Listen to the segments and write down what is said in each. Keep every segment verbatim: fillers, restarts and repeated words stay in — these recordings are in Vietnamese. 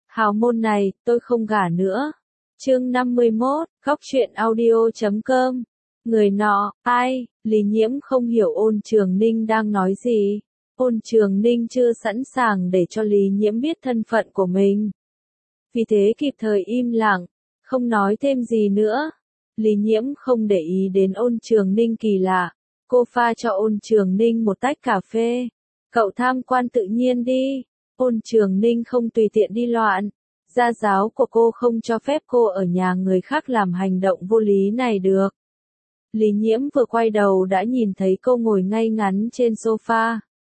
Hào môn này, tôi không gả nữa. Chương năm mươi mốt, góc truyện audio chấm com. Người nọ, ai, Lý Nhiễm không hiểu Ôn Trường Ninh đang nói gì. Ôn Trường Ninh chưa sẵn sàng để cho Lý Nhiễm biết thân phận của mình. Vì thế kịp thời im lặng, không nói thêm gì nữa. Lý Nhiễm không để ý đến Ôn Trường Ninh kỳ lạ. Cô pha cho Ôn Trường Ninh một tách cà phê. Cậu tham quan tự nhiên đi. Ôn Trường Ninh không tùy tiện đi loạn. Gia giáo của cô không cho phép cô ở nhà người khác làm hành động vô lý này được. Lý Nhiễm vừa quay đầu đã nhìn thấy cô ngồi ngay ngắn trên sofa.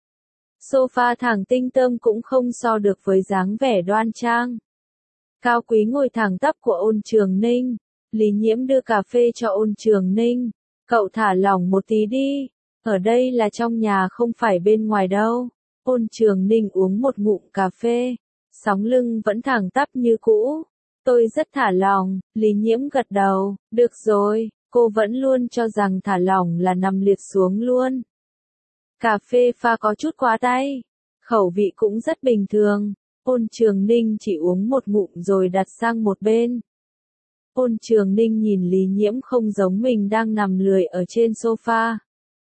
Sofa thẳng tinh tươm cũng không so được với dáng vẻ đoan trang. Cao quý ngồi thẳng tắp của Ôn Trường Ninh. Lý Nhiễm đưa cà phê cho Ôn Trường Ninh. Cậu thả lỏng một tí đi. Ở đây là trong nhà không phải bên ngoài đâu. Ôn Trường Ninh uống một ngụm cà phê. Sóng lưng vẫn thẳng tắp như cũ. Tôi rất thả lỏng, Lý Nhiễm gật đầu, được rồi, cô vẫn luôn cho rằng thả lỏng là nằm liệt xuống luôn. Cà phê pha có chút quá tay, khẩu vị cũng rất bình thường. Ôn Trường Ninh chỉ uống một ngụm rồi đặt sang một bên. Ôn Trường Ninh nhìn Lý Nhiễm không giống mình đang nằm lười ở trên sofa.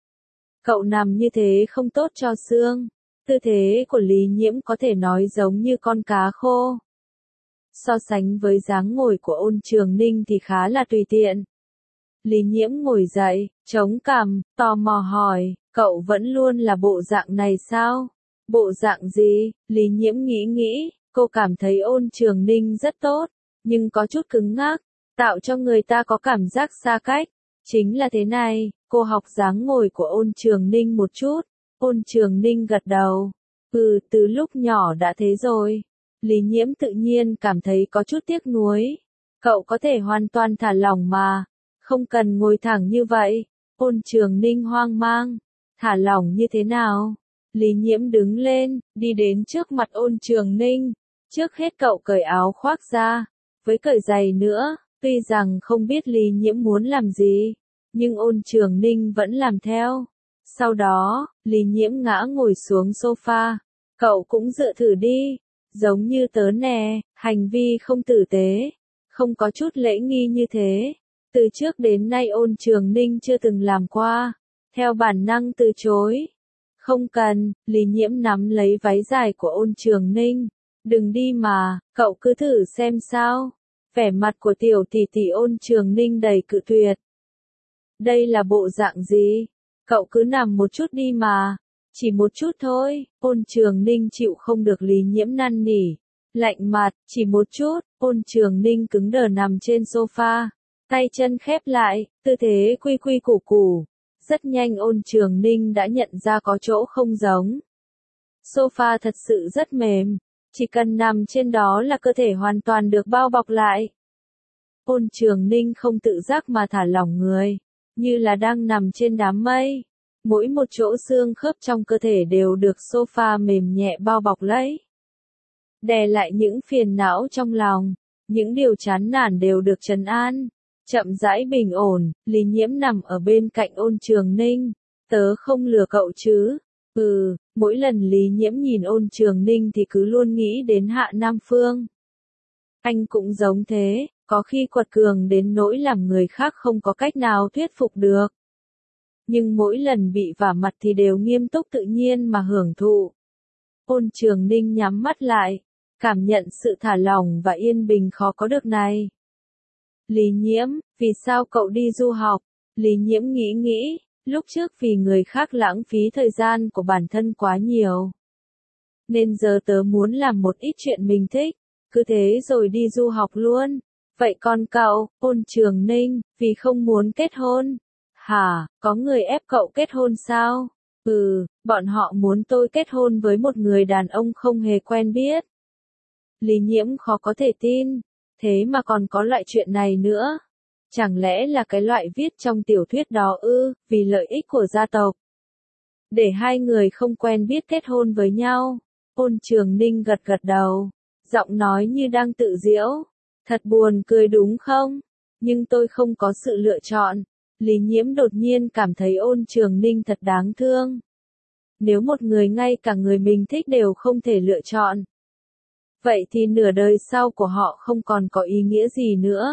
Cậu nằm như thế không tốt cho xương. Tư thế của Lý Nhiễm có thể nói giống như con cá khô. So sánh với dáng ngồi của Ôn Trường Ninh thì khá là tùy tiện. Lý Nhiễm ngồi dậy, chống cằm, tò mò hỏi, cậu vẫn luôn là bộ dạng này sao? Bộ dạng gì? Lý Nhiễm nghĩ nghĩ, cô cảm thấy Ôn Trường Ninh rất tốt, nhưng có chút cứng ngắc, tạo cho người ta có cảm giác xa cách. Chính là thế này, cô học dáng ngồi của Ôn Trường Ninh một chút. Ôn Trường Ninh gật đầu. Ừ, từ lúc nhỏ đã thế rồi. Lý Nhiễm tự nhiên cảm thấy có chút tiếc nuối. Cậu có thể hoàn toàn thả lỏng mà. Không cần ngồi thẳng như vậy. Ôn Trường Ninh hoang mang. Thả lỏng như thế nào? Lý Nhiễm đứng lên, đi đến trước mặt Ôn Trường Ninh. Trước hết cậu cởi áo khoác ra. Với cởi giày nữa, tuy rằng không biết Lý Nhiễm muốn làm gì. Nhưng Ôn Trường Ninh vẫn làm theo. Sau đó, Lý Nhiễm ngã ngồi xuống sofa. Cậu cũng dựa thử đi. Giống như tớ nè, hành vi không tử tế. Không có chút lễ nghi như thế. Từ trước đến nay Ôn Trường Ninh chưa từng làm qua. Theo bản năng từ chối. Không cần, Lý Nhiễm nắm lấy váy dài của Ôn Trường Ninh. Đừng đi mà, cậu cứ thử xem sao. Vẻ mặt của tiểu tỷ tỷ Ôn Trường Ninh đầy cự tuyệt. Đây là bộ dạng gì? Cậu cứ nằm một chút đi mà. Chỉ một chút thôi. Ôn Trường Ninh chịu không được Lý Nhiễm năn nỉ. Lạnh mặt, chỉ một chút. Ôn Trường Ninh cứng đờ nằm trên sofa. Tay chân khép lại, tư thế quy quy củ củ. Rất nhanh Ôn Trường Ninh đã nhận ra có chỗ không giống. Sofa thật sự rất mềm. Chỉ cần nằm trên đó là cơ thể hoàn toàn được bao bọc lại. Ôn Trường Ninh không tự giác mà thả lỏng người. Như là đang nằm trên đám mây. Mỗi một chỗ xương khớp trong cơ thể đều được sofa mềm nhẹ bao bọc lấy. Đè lại những phiền não trong lòng. Những điều chán nản đều được trấn an. Chậm rãi bình ổn, Lý Nhiễm nằm ở bên cạnh Ôn Trường Ninh. Tớ không lừa cậu chứ? Ừ, mỗi lần Lý Nhiễm nhìn Ôn Trường Ninh thì cứ luôn nghĩ đến Hạ Nam Phương. Anh cũng giống thế. Có khi quật cường đến nỗi làm người khác không có cách nào thuyết phục được. Nhưng mỗi lần bị vả mặt thì đều nghiêm túc tự nhiên mà hưởng thụ. Ôn Trường Ninh nhắm mắt lại, cảm nhận sự thả lỏng và yên bình khó có được này. Lý Nhiễm, vì sao cậu đi du học? Lý Nhiễm nghĩ nghĩ, lúc trước vì người khác lãng phí thời gian của bản thân quá nhiều. Nên giờ tớ muốn làm một ít chuyện mình thích, cứ thế rồi đi du học luôn. Vậy còn cậu, Ôn Trường Ninh, vì không muốn kết hôn? Hả, có người ép cậu kết hôn sao? Ừ, bọn họ muốn tôi kết hôn với một người đàn ông không hề quen biết. Lý Nhiễm khó có thể tin, thế mà còn có loại chuyện này nữa. Chẳng lẽ là cái loại viết trong tiểu thuyết đó ư, vì lợi ích của gia tộc. Để hai người không quen biết kết hôn với nhau. Ôn Trường Ninh gật gật đầu, giọng nói như đang tự giễu. Thật buồn cười đúng không? Nhưng tôi không có sự lựa chọn. Lý Nhiễm đột nhiên cảm thấy Ôn Trường Ninh thật đáng thương. Nếu một người ngay cả người mình thích đều không thể lựa chọn. vậy thì nửa đời sau của họ không còn có ý nghĩa gì nữa.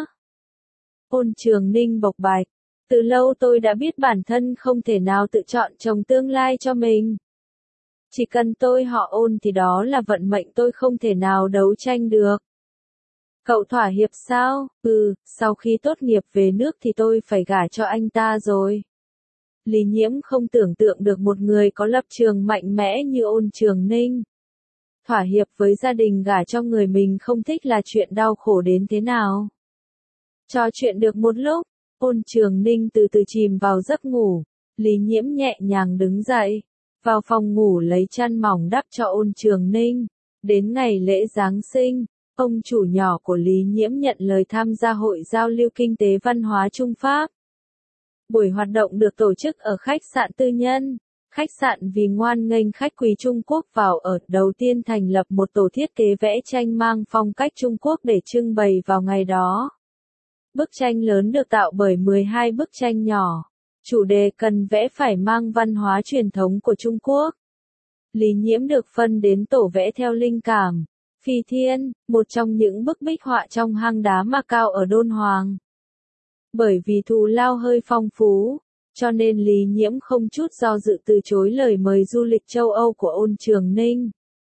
Ôn Trường Ninh bộc bạch, từ lâu tôi đã biết bản thân không thể nào tự chọn chồng tương lai cho mình. Chỉ cần tôi họ Ôn thì đó là vận mệnh tôi không thể nào đấu tranh được. Cậu thỏa hiệp sao? Ừ, sau khi tốt nghiệp về nước thì tôi phải gả cho anh ta rồi. Lý Nhiễm không tưởng tượng được một người có lập trường mạnh mẽ như Ôn Trường Ninh. Thỏa hiệp với gia đình gả cho người mình không thích là chuyện đau khổ đến thế nào. Trò chuyện được một lúc, Ôn Trường Ninh từ từ chìm vào giấc ngủ. Lý Nhiễm nhẹ nhàng đứng dậy, vào phòng ngủ lấy chăn mỏng đắp cho Ôn Trường Ninh. Đến ngày lễ Giáng sinh, ông chủ nhỏ của Lý Nhiễm nhận lời tham gia hội giao lưu kinh tế văn hóa Trung Pháp. Buổi hoạt động được tổ chức ở khách sạn tư nhân. Khách sạn vì ngoan nghênh khách quý Trung Quốc vào ở, đầu tiên thành lập một tổ thiết kế vẽ tranh mang phong cách Trung Quốc để trưng bày vào ngày đó. Bức tranh lớn được tạo bởi mười hai bức tranh nhỏ. Chủ đề cần vẽ phải mang văn hóa truyền thống của Trung Quốc. Lý Nhiễm được phân đến tổ vẽ theo linh cảm. Phi Thiên, một trong những bức bích họa trong hang đá Ma Cao ở Đôn Hoàng. Bởi vì thù lao hơi phong phú, cho nên Lý Nhiễm không chút do dự từ chối lời mời du lịch châu Âu của Ôn Trường Ninh.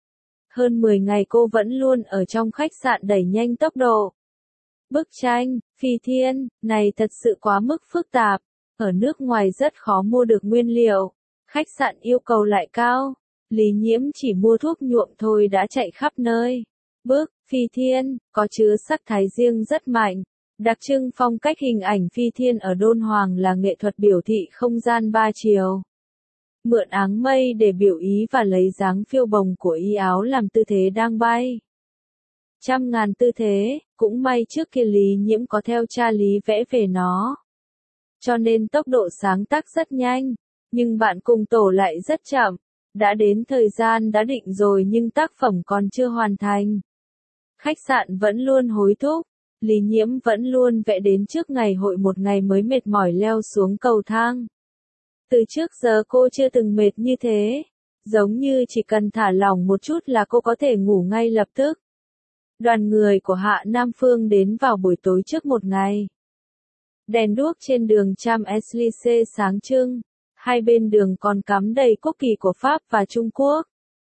Hơn mười ngày cô vẫn luôn ở trong khách sạn đẩy nhanh tốc độ. Bức tranh, Phi Thiên, này thật sự quá mức phức tạp. Ở nước ngoài rất khó mua được nguyên liệu. Khách sạn yêu cầu lại cao. Lý Nhiễm chỉ mua thuốc nhuộm thôi đã chạy khắp nơi. Bức, Phi Thiên, có chứa sắc thái riêng rất mạnh. Đặc trưng phong cách hình ảnh Phi Thiên ở Đôn Hoàng là nghệ thuật biểu thị không gian ba chiều. Mượn áng mây để biểu ý và lấy dáng phiêu bồng của y áo làm tư thế đang bay. Trăm ngàn tư thế, cũng may trước kia Lý Nhiễm có theo cha Lý vẽ về nó. Cho nên tốc độ sáng tác rất nhanh, nhưng bạn cùng tổ lại rất chậm. Đã đến thời gian đã định rồi nhưng tác phẩm còn chưa hoàn thành. Khách sạn vẫn luôn hối thúc. Lý Nhiễm vẫn luôn vẽ đến trước ngày hội một ngày mới mệt mỏi leo xuống cầu thang. Từ trước giờ cô chưa từng mệt như thế. Giống như chỉ cần thả lỏng một chút là cô có thể ngủ ngay lập tức. Đoàn người của Hạ Nam Phương đến vào buổi tối trước một ngày. Đèn đuốc trên đường Champs-Élysées sáng trưng. Hai bên đường còn cắm đầy quốc kỳ của Pháp và Trung Quốc.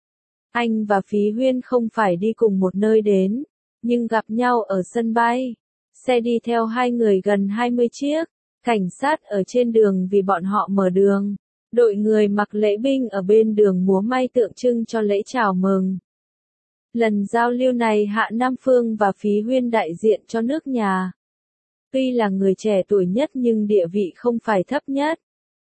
Anh và Phí Huyên không phải đi cùng một nơi đến, nhưng gặp nhau ở sân bay. Xe đi theo hai người gần hai mươi chiếc. Cảnh sát ở trên đường vì bọn họ mở đường. Đội người mặc lễ binh ở bên đường múa may tượng trưng cho lễ chào mừng. Lần giao lưu này Hạ Nam Phương và Phí Huyên đại diện cho nước nhà. Tuy là người trẻ tuổi nhất nhưng địa vị không phải thấp nhất.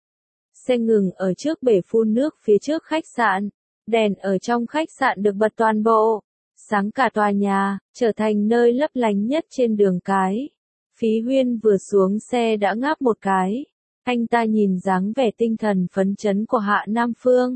Xe ngừng ở trước bể phun nước phía trước khách sạn. Đèn ở trong khách sạn được bật toàn bộ. Sáng cả tòa nhà, trở thành nơi lấp lánh nhất trên đường cái. Phí Huyên vừa xuống xe đã ngáp một cái. Anh ta nhìn dáng vẻ tinh thần phấn chấn của Hạ Nam Phương.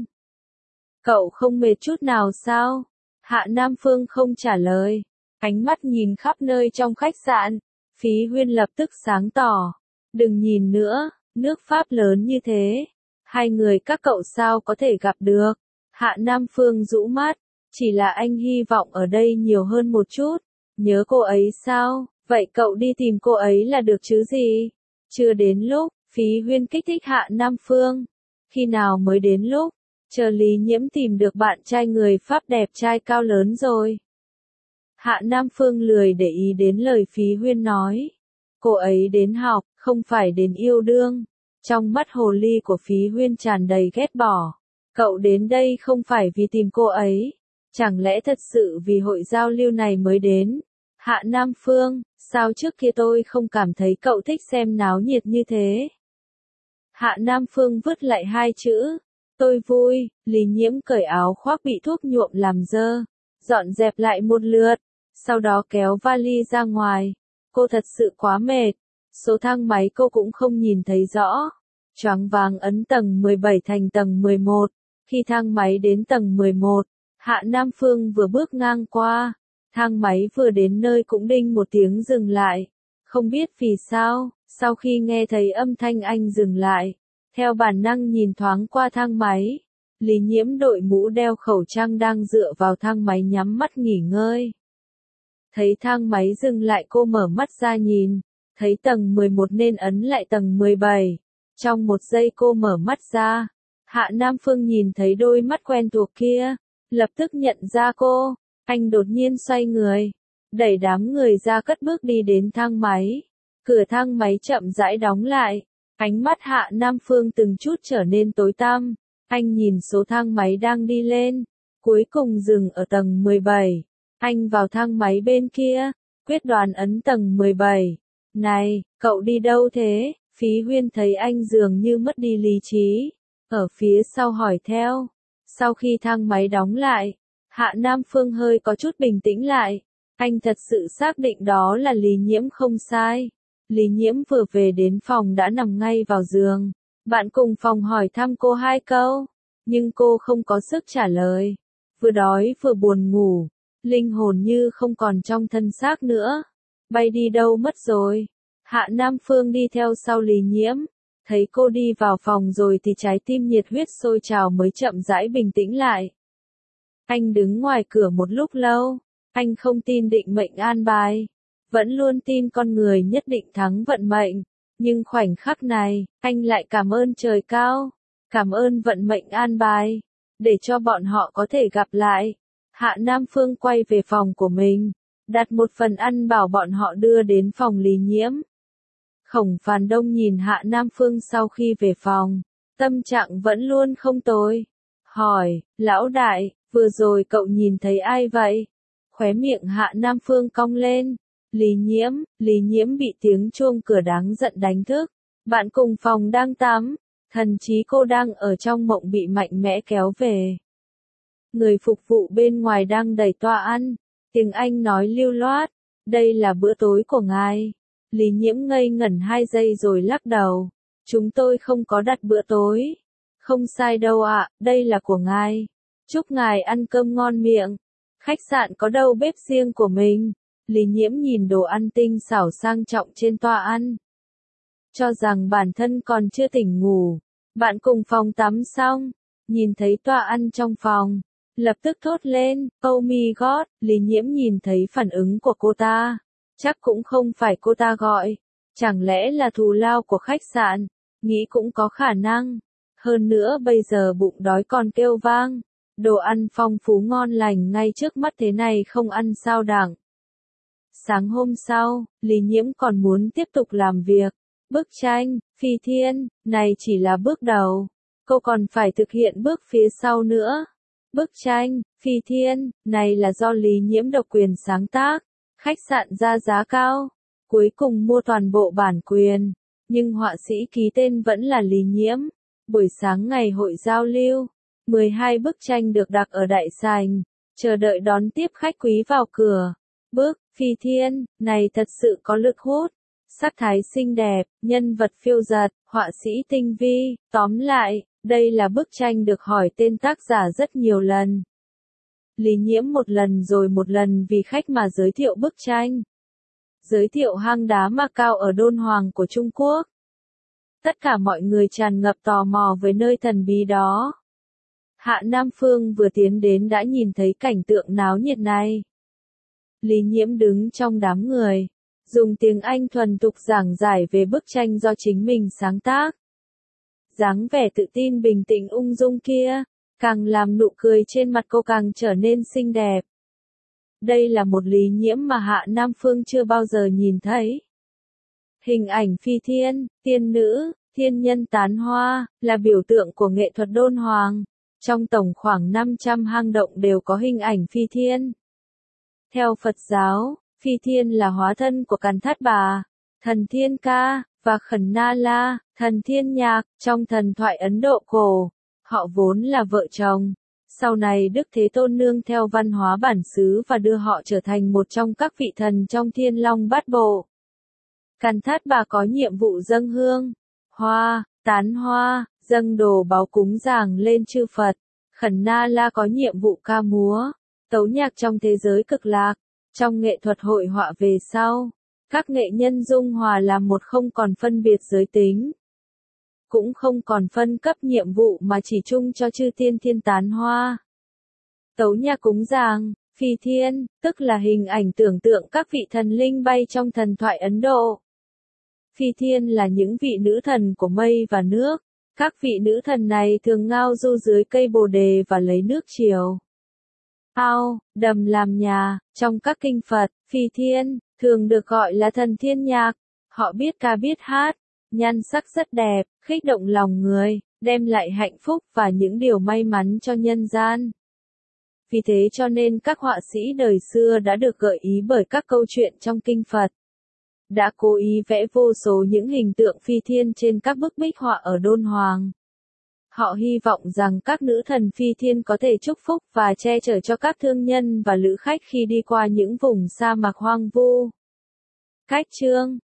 Cậu không mệt chút nào sao? Hạ Nam Phương không trả lời. Ánh mắt nhìn khắp nơi trong khách sạn. Phí Huyên lập tức sáng tỏ. Đừng nhìn nữa, nước Pháp lớn như thế. Hai người các cậu sao có thể gặp được? Hạ Nam Phương rũ mắt. Chỉ là anh hy vọng ở đây nhiều hơn một chút. Nhớ cô ấy sao? Vậy cậu đi tìm cô ấy là được chứ gì? Chưa đến lúc, Phí Huyên kích thích Hạ Nam Phương. Khi nào mới đến lúc? Chờ Lý Nhiễm tìm được bạn trai người Pháp đẹp trai cao lớn rồi. Hạ Nam Phương lười để ý đến lời Phí Huyên nói. Cô ấy đến học, không phải đến yêu đương. Trong mắt hồ ly của Phí Huyên tràn đầy ghét bỏ. Cậu đến đây không phải vì tìm cô ấy. Chẳng lẽ thật sự vì hội giao lưu này mới đến? Hạ Nam Phương, sao trước kia tôi không cảm thấy cậu thích xem náo nhiệt như thế? Hạ Nam Phương vứt lại hai chữ. Tôi vui. Lý Nhiễm cởi áo khoác bị thuốc nhuộm làm dơ. Dọn dẹp lại một lượt. Sau đó kéo vali ra ngoài. Cô thật sự quá mệt. Số thang máy cô cũng không nhìn thấy rõ. Choáng váng ấn tầng mười bảy thành tầng mười một. Khi thang máy đến tầng mười một, Hạ Nam Phương vừa bước ngang qua. Thang máy vừa đến nơi cũng đinh một tiếng dừng lại. Không biết vì sao, sau khi nghe thấy âm thanh anh dừng lại, theo bản năng nhìn thoáng qua thang máy. Lý Nhiễm đội mũ đeo khẩu trang đang dựa vào thang máy nhắm mắt nghỉ ngơi. Thấy thang máy dừng lại cô mở mắt ra nhìn, thấy tầng mười một nên ấn lại tầng mười bảy. Trong một giây cô mở mắt ra, Hạ Nam Phương nhìn thấy đôi mắt quen thuộc kia, lập tức nhận ra cô, anh đột nhiên xoay người, đẩy đám người ra cất bước đi đến thang máy. Cửa thang máy chậm rãi đóng lại, ánh mắt Hạ Nam Phương từng chút trở nên tối tăm, anh nhìn số thang máy đang đi lên, cuối cùng dừng ở tầng mười bảy. Anh vào thang máy bên kia, quyết đoán ấn tầng mười bảy. Này, cậu đi đâu thế? Phí Huyên thấy anh dường như mất đi lý trí, ở phía sau hỏi theo. Sau khi thang máy đóng lại, Hạ Nam Phương hơi có chút bình tĩnh lại, anh thật sự xác định đó là Lý Nhiễm không sai. Lý Nhiễm vừa về đến phòng đã nằm ngay vào giường, bạn cùng phòng hỏi thăm cô hai câu, nhưng cô không có sức trả lời, vừa đói vừa buồn ngủ, linh hồn như không còn trong thân xác nữa, bay đi đâu mất rồi. Hạ Nam Phương đi theo sau Lý Nhiễm, thấy cô đi vào phòng rồi thì trái tim nhiệt huyết sôi trào mới chậm rãi bình tĩnh lại. Anh đứng ngoài cửa một lúc lâu, anh không tin định mệnh an bài, vẫn luôn tin con người nhất định thắng vận mệnh, nhưng khoảnh khắc này, anh lại cảm ơn trời cao, cảm ơn vận mệnh an bài, để cho bọn họ có thể gặp lại. Hạ Nam Phương quay về phòng của mình, đặt một phần ăn bảo bọn họ đưa đến phòng Lý Nhiễm. Khổng Phàn Đông nhìn Hạ Nam Phương sau khi về phòng, tâm trạng vẫn luôn không tồi. Hỏi, lão đại, vừa rồi cậu nhìn thấy ai vậy? Khóe miệng Hạ Nam Phương cong lên. Lý Nhiễm, Lý Nhiễm bị tiếng chuông cửa đáng giận đánh thức. Bạn cùng phòng đang tắm, thần chí cô đang ở trong mộng bị mạnh mẽ kéo về. Người phục vụ bên ngoài đang đẩy toa ăn, tiếng Anh nói lưu loát, đây là bữa tối của ngài. Lý Nhiễm ngây ngẩn hai giây rồi lắc đầu, chúng tôi không có đặt bữa tối. Không sai đâu ạ, đây là của ngài. Chúc ngài ăn cơm ngon miệng. Khách sạn có đâu bếp riêng của mình. Lý Nhiễm nhìn đồ ăn tinh xảo sang trọng trên toa ăn, cho rằng bản thân còn chưa tỉnh ngủ. Bạn cùng phòng tắm xong, nhìn thấy toa ăn trong phòng, lập tức thốt lên, oh my god. Lý Nhiễm nhìn thấy phản ứng của cô ta, chắc cũng không phải cô ta gọi, chẳng lẽ là thù lao của khách sạn, nghĩ cũng có khả năng. Hơn nữa bây giờ bụng đói còn kêu vang, đồ ăn phong phú ngon lành ngay trước mắt thế này không ăn sao đặng. Sáng hôm sau, Lý Nhiễm còn muốn tiếp tục làm việc. Bức tranh, phi thiên, này chỉ là bước đầu. Cô còn phải thực hiện bước phía sau nữa. Bức tranh, phi thiên, này là do Lý Nhiễm độc quyền sáng tác. Khách sạn ra giá cao, cuối cùng mua toàn bộ bản quyền. Nhưng họa sĩ ký tên vẫn là Lý Nhiễm. Buổi sáng ngày hội giao lưu, mười hai bức tranh được đặt ở đại sảnh, chờ đợi đón tiếp khách quý vào cửa. Bức phi thiên này thật sự có lực hút, sắc thái xinh đẹp, nhân vật phiêu dật, họa sĩ tinh vi, tóm lại, đây là bức tranh được hỏi tên tác giả rất nhiều lần. Lý Nhiễm một lần rồi một lần vì khách mà giới thiệu bức tranh. Giới thiệu hang đá Macao ở Đôn Hoàng của Trung Quốc. Tất cả mọi người tràn ngập tò mò với nơi thần bí đó. Hạ Nam Phương vừa tiến đến đã nhìn thấy cảnh tượng náo nhiệt này. Lý Nhiễm đứng trong đám người, dùng tiếng Anh thuần thục giảng giải về bức tranh do chính mình sáng tác. Dáng vẻ tự tin bình tĩnh ung dung kia, càng làm nụ cười trên mặt cô càng trở nên xinh đẹp. Đây là một Lý Nhiễm mà Hạ Nam Phương chưa bao giờ nhìn thấy. Hình ảnh phi thiên, tiên nữ, thiên nhân tán hoa, là biểu tượng của nghệ thuật Đôn Hoàng. Trong tổng khoảng năm trăm hang động đều có hình ảnh phi thiên. Theo Phật giáo, phi thiên là hóa thân của Càn Thát Bà, thần thiên ca, và Khẩn Na La, thần thiên nhạc, trong thần thoại Ấn Độ cổ. Họ vốn là vợ chồng. Sau này Đức Thế Tôn nương theo văn hóa bản xứ và đưa họ trở thành một trong các vị thần trong Thiên Long Bát Bộ. Càn Thát Bà có nhiệm vụ dâng hương, hoa, tán hoa, dâng đồ báu cúng dường lên chư Phật. Khẩn Na La có nhiệm vụ ca múa, tấu nhạc trong thế giới cực lạc. Trong nghệ thuật hội họa về sau, các nghệ nhân dung hòa làm một không còn phân biệt giới tính. cũng không còn phân cấp nhiệm vụ mà chỉ chung cho chư tiên thiên tán hoa. Tấu nhạc cúng dường, phi thiên, tức là hình ảnh tưởng tượng các vị thần linh bay trong thần thoại Ấn Độ. Phi thiên là những vị nữ thần của mây và nước. Các vị nữ thần này thường ngao du dưới cây bồ đề và lấy nước chiều. Ao, đầm làm nhà, trong các kinh Phật, phi thiên, thường được gọi là thần thiên nhạc. Họ biết ca biết hát, nhan sắc rất đẹp, khích động lòng người, đem lại hạnh phúc và những điều may mắn cho nhân gian. Vì thế cho nên các họa sĩ đời xưa đã được gợi ý bởi các câu chuyện trong kinh Phật. Đã cố ý vẽ vô số những hình tượng phi thiên trên các bức bích họa ở Đôn Hoàng. Họ hy vọng rằng các nữ thần phi thiên có thể chúc phúc và che chở cho các thương nhân và lữ khách khi đi qua những vùng sa mạc hoang vu. Cách chương